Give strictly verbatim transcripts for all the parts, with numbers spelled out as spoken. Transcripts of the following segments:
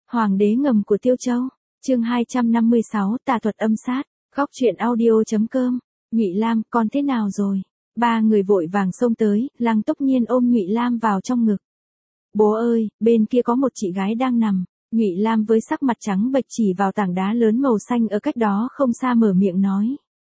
Hoàng đế ngầm của Tiêu Châu, chương hai trăm năm mươi sáu, tà thuật âm sát, góc truyện audio.com, Nhụy Lam, con thế nào rồi? Ba người vội vàng xông tới, Lăng Tốc Nhiên ôm Nhụy Lam vào trong ngực. Bố ơi, bên kia có một chị gái đang nằm. Nhụy Lam với sắc mặt trắng bệch chỉ vào tảng đá lớn màu xanh ở cách đó không xa mở miệng nói.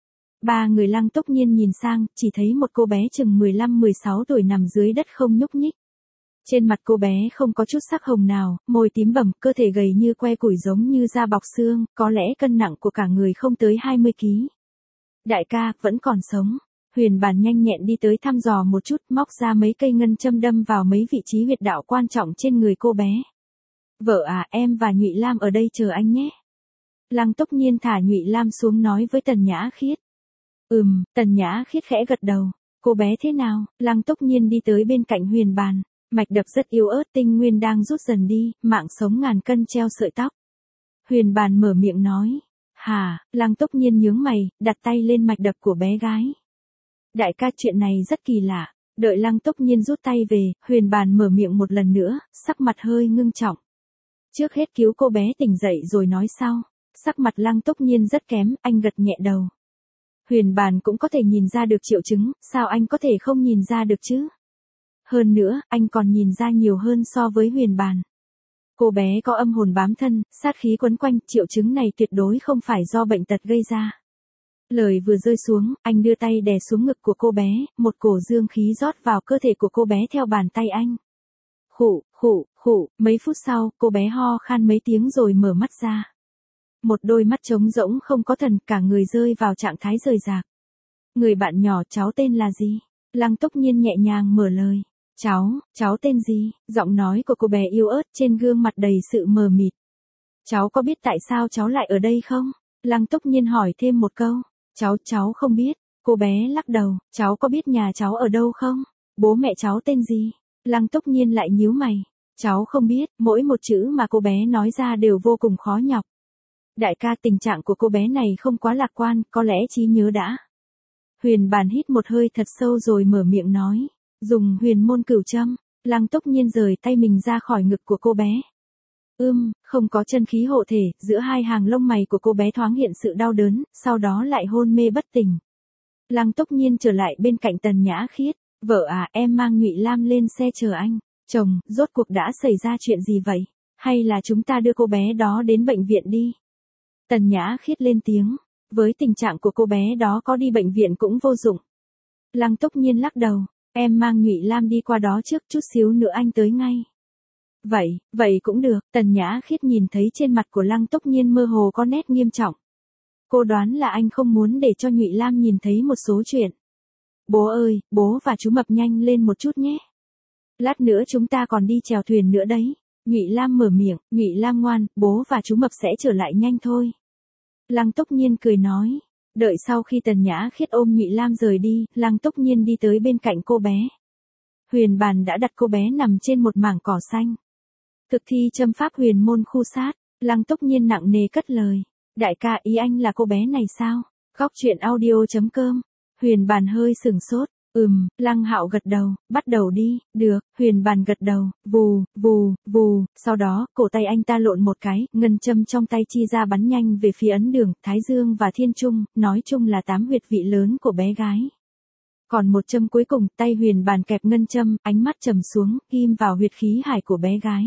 Ba người Lăng Tốc Nhiên nhìn sang, chỉ thấy một cô bé chừng mười lăm mười sáu tuổi nằm dưới đất không nhúc nhích. Trên mặt cô bé không có chút sắc hồng nào, môi tím bầm, cơ thể gầy như que củi giống như da bọc xương, có lẽ cân nặng của cả người không tới hai mươi ki lô gam. Đại ca, vẫn còn sống. Huyền Bàn nhanh nhẹn đi tới thăm dò một chút, móc ra mấy cây ngân châm đâm vào mấy vị trí huyệt đạo quan trọng trên người cô bé. Vợ à, em và Nhụy Lam ở đây chờ anh nhé. Lăng Tốc Nhiên thả Nhụy Lam xuống nói với Tần Nhã Khiết. Ừm, Tần Nhã Khiết khẽ gật đầu. Cô bé thế nào? Lăng Tốc Nhiên đi tới bên cạnh Huyền Bàn. Mạch đập rất yếu ớt, tinh nguyên đang rút dần đi, mạng sống ngàn cân treo sợi tóc. Huyền Bàn mở miệng nói. Hả? Lăng Tốc Nhiên nhướng mày, đặt tay lên mạch đập của bé gái. Đại ca, chuyện này rất kỳ lạ. Đợi Lăng Tốc Nhiên rút tay về, Huyền Bàn mở miệng một lần nữa, sắc mặt hơi ngưng trọng. Trước hết cứu cô bé tỉnh dậy rồi nói sau. Sắc mặt Lăng Tốc Nhiên rất kém, anh gật nhẹ đầu. Huyền Bàn cũng có thể nhìn ra được triệu chứng, sao anh có thể không nhìn ra được chứ? Hơn nữa, anh còn nhìn ra nhiều hơn so với Huyền Bàn. Cô bé có âm hồn bám thân, sát khí quấn quanh, triệu chứng này tuyệt đối không phải do bệnh tật gây ra. Lời vừa rơi xuống, anh đưa tay đè xuống ngực của cô bé, một cổ dương khí rót vào cơ thể của cô bé theo bàn tay anh. Khụ, khụ, khụ, mấy phút sau, cô bé ho khan mấy tiếng rồi mở mắt ra. Một đôi mắt trống rỗng không có thần, cả người rơi vào trạng thái rời rạc. Người bạn nhỏ, cháu tên là gì? Lăng Tốc Nhiên nhẹ nhàng mở lời. Cháu, cháu tên gì? Giọng nói của cô bé yếu ớt, trên gương mặt đầy sự mờ mịt. Cháu có biết tại sao cháu lại ở đây không? Lăng Tốc Nhiên hỏi thêm một câu. Cháu, cháu không biết. Cô bé lắc đầu. Cháu có biết nhà cháu ở đâu không? Bố mẹ cháu tên gì? Lăng Tốc Nhiên lại nhíu mày. Cháu không biết, mỗi một chữ mà cô bé nói ra đều vô cùng khó nhọc. Đại ca, tình trạng của cô bé này không quá lạc quan, có lẽ trí nhớ đã. Huyền Bàn hít một hơi thật sâu rồi mở miệng nói. Dùng huyền môn cửu châm. Lăng Tốc Nhiên rời tay mình ra khỏi ngực của cô bé. Ưm, không có chân khí hộ thể, giữa hai hàng lông mày của cô bé thoáng hiện sự đau đớn, sau đó lại hôn mê bất tỉnh. Lăng Tốc Nhiên trở lại bên cạnh Tần Nhã Khiết. Vợ à, em mang Nhụy Lam lên xe chờ anh. Chồng, rốt cuộc đã xảy ra chuyện gì vậy? Hay là chúng ta đưa cô bé đó đến bệnh viện đi? Tần Nhã Khiết lên tiếng. Với tình trạng của cô bé đó có đi bệnh viện cũng vô dụng. Lăng Tốc Nhiên lắc đầu. Em mang Nhụy Lam đi qua đó trước, chút xíu nữa anh tới ngay. Vậy, vậy cũng được. Tần Nhã Khiết nhìn thấy trên mặt của Lăng Tốc Nhiên mơ hồ có nét nghiêm trọng. Cô đoán là anh không muốn để cho Nhụy Lam nhìn thấy một số chuyện. Bố ơi, bố và chú Mập nhanh lên một chút nhé. Lát nữa chúng ta còn đi chèo thuyền nữa đấy. Nhụy Lam mở miệng. Nhụy Lam ngoan, bố và chú Mập sẽ trở lại nhanh thôi. Lăng Tốc Nhiên cười nói. Đợi sau khi Tần Nhã Khiết ôm Nhụy Lam rời đi, Lăng Tốc Nhiên đi tới bên cạnh cô bé. Huyền Bàn đã đặt cô bé nằm trên một mảng cỏ xanh. Thực thi châm pháp huyền môn khu sát. Lăng Tốc Nhiên nặng nề cất lời. Đại ca, ý anh là cô bé này sao? Góc truyện audio.com. Huyền Bàn hơi sừng sốt. Ừm, Lăng Hạo gật đầu. Bắt đầu đi. Được. Huyền Bàn gật đầu. Vù, vù, vù. Sau đó, cổ tay anh ta lộn một cái, ngân châm trong tay chi ra bắn nhanh về phía ấn đường, Thái Dương và Thiên Trung, nói chung là tám huyệt vị lớn của bé gái. Còn một châm cuối cùng, tay Huyền Bàn kẹp ngân châm, ánh mắt trầm xuống, ghim vào huyệt khí hải của bé gái.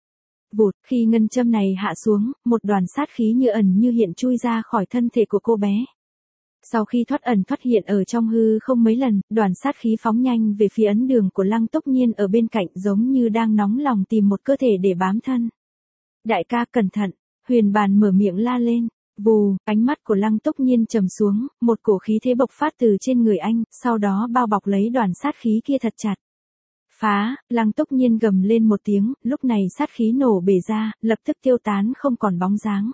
Vụt, khi ngân châm này hạ xuống, một đoàn sát khí như ẩn như hiện chui ra khỏi thân thể của cô bé. Sau khi thoát ẩn thoát hiện ở trong hư không mấy lần, đoàn sát khí phóng nhanh về phía ấn đường của Lăng Tốc Nhiên ở bên cạnh giống như đang nóng lòng tìm một cơ thể để bám thân. Đại ca, cẩn thận. Huyền Bàn mở miệng la lên. Vù, ánh mắt của Lăng Tốc Nhiên trầm xuống, một cổ khí thế bộc phát từ trên người anh, sau đó bao bọc lấy đoàn sát khí kia thật chặt. Phá, Lăng Tốc Nhiên gầm lên một tiếng, lúc này sát khí nổ bể ra, lập tức tiêu tán không còn bóng dáng.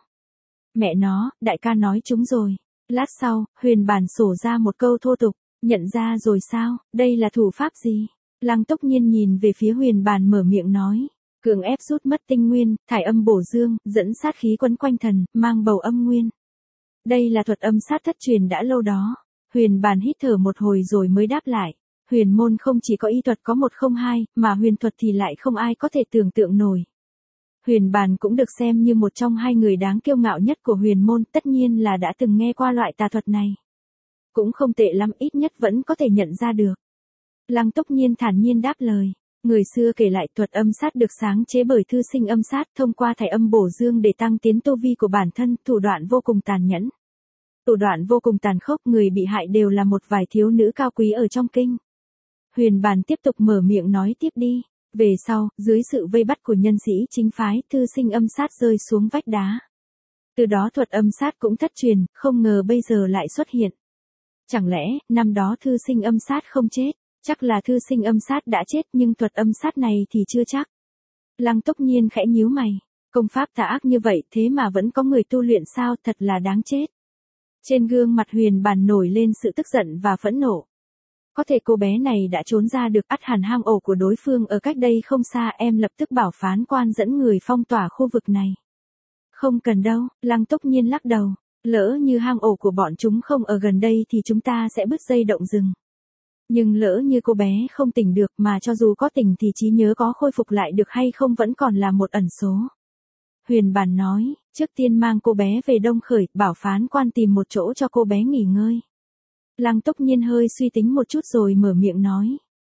Mẹ nó, đại ca nói chúng rồi. Lát sau, Huyền Bàn sổ ra một câu thô tục. Nhận ra rồi sao, đây là thủ pháp gì? Lăng Tốc Nhiên nhìn về phía Huyền Bàn mở miệng nói. Cường ép rút mất tinh nguyên, thải âm bổ dương, dẫn sát khí quấn quanh thần, mang bầu âm nguyên. Đây là thuật âm sát thất truyền đã lâu đó. Huyền Bàn hít thở một hồi rồi mới đáp lại. Huyền môn không chỉ có y thuật có một không hai, mà huyền thuật thì lại không ai có thể tưởng tượng nổi. Huyền Bàn cũng được xem như một trong hai người đáng kiêu ngạo nhất của huyền môn, tất nhiên là đã từng nghe qua loại tà thuật này. Cũng không tệ lắm, ít nhất vẫn có thể nhận ra được. Lăng Túc Nhiên thản nhiên đáp lời. Người xưa kể lại thuật âm sát được sáng chế bởi thư sinh âm sát, thông qua thải âm bổ dương để tăng tiến tu vi của bản thân, thủ đoạn vô cùng tàn nhẫn. Thủ đoạn vô cùng tàn khốc, người bị hại đều là một vài thiếu nữ cao quý ở trong kinh. Huyền Bàn tiếp tục mở miệng nói tiếp đi. Về sau, dưới sự vây bắt của nhân sĩ chính phái, thư sinh âm sát rơi xuống vách đá. Từ đó thuật âm sát cũng thất truyền, không ngờ bây giờ lại xuất hiện. Chẳng lẽ, năm đó thư sinh âm sát không chết? Chắc là thư sinh âm sát đã chết, nhưng thuật âm sát này thì chưa chắc. Lăng Túc Nhiên khẽ nhíu mày. Công pháp tà ác như vậy thế mà vẫn có người tu luyện sao, thật là đáng chết. Trên gương mặt Huyền Bàn nổi lên sự tức giận và phẫn nộ. Có thể cô bé này đã trốn ra được, ắt hẳn hang ổ của đối phương ở cách đây không xa, em lập tức bảo phán quan dẫn người phong tỏa khu vực này. Không cần đâu, Lăng Túc Nhiên lắc đầu. Lỡ như hang ổ của bọn chúng không ở gần đây thì chúng ta sẽ bứt dây động rừng. Nhưng lỡ như cô bé không tỉnh được, mà cho dù có tỉnh thì trí nhớ có khôi phục lại được hay không vẫn còn là một ẩn số. Huyền Bàn nói, trước tiên mang cô bé về Đông Khởi, bảo phán quan tìm một chỗ cho cô bé nghỉ ngơi. Lăng Túc Nhiên hơi suy tính một chút rồi mở miệng nói.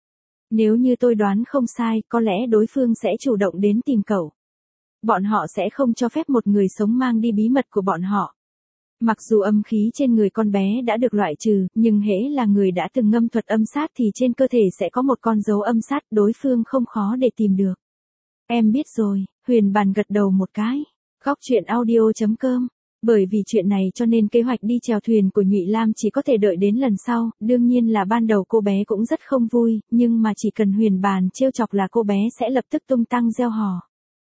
Nếu như tôi đoán không sai, có lẽ đối phương sẽ chủ động đến tìm cậu. Bọn họ sẽ không cho phép một người sống mang đi bí mật của bọn họ. Mặc dù âm khí trên người con bé đã được loại trừ, nhưng hễ là người đã từng ngâm thuật âm sát thì trên cơ thể sẽ có một con dấu âm sát, đối phương không khó để tìm được. Em biết rồi, Huyền Bàn gật đầu một cái. Góc truyện audio chấm com. Bởi vì chuyện này cho nên kế hoạch đi chèo thuyền của Nhụy Lam chỉ có thể đợi đến lần sau, đương nhiên là ban đầu cô bé cũng rất không vui, nhưng mà chỉ cần Huyền Bàn trêu chọc là cô bé sẽ lập tức tung tăng reo hò.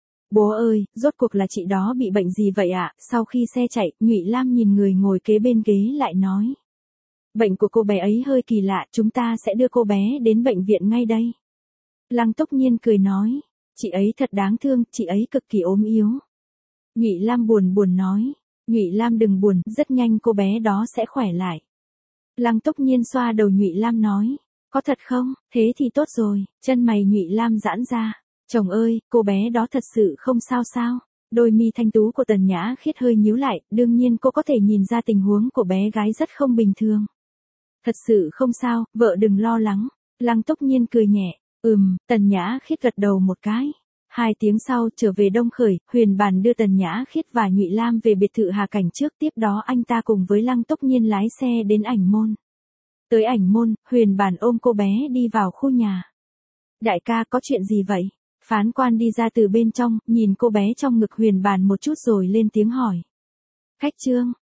Bố ơi, rốt cuộc là chị đó bị bệnh gì vậy ạ? Sau khi xe chạy, Nhụy Lam nhìn người ngồi kế bên ghế lại nói. Bệnh của cô bé ấy hơi kỳ lạ, chúng ta sẽ đưa cô bé đến bệnh viện ngay đây. Lăng Túc Nhiên cười nói, chị ấy thật đáng thương, chị ấy cực kỳ ốm yếu. Nhụy Lam buồn buồn nói, Nhụy Lam đừng buồn, rất nhanh cô bé đó sẽ khỏe lại. Lăng Túc Nhiên xoa đầu Nhụy Lam nói, có thật không? Thế thì tốt rồi. Chân mày Nhụy Lam giãn ra. Chồng ơi, cô bé đó thật sự không sao sao? Đôi mi thanh tú của Tần Nhã Khiết hơi nhíu lại, đương nhiên cô có thể nhìn ra tình huống của bé gái rất không bình thường. Thật sự không sao, vợ đừng lo lắng. Lăng Túc Nhiên cười nhẹ, ừm, Tần Nhã Khiết gật đầu một cái. Hai tiếng sau, trở về Đông Khởi, Huyền Bàn đưa Tần Nhã Khiết và Nhụy Lam về biệt thự Hà Cảnh trước, tiếp đó anh ta cùng với Lăng Túc Nhiên lái xe đến Ảnh Môn. Tới Ảnh Môn, Huyền Bàn ôm cô bé đi vào khu nhà. Đại ca, có chuyện gì vậy? Phán quan đi ra từ bên trong, nhìn cô bé trong ngực Huyền Bàn một chút rồi lên tiếng hỏi. Khách Trương,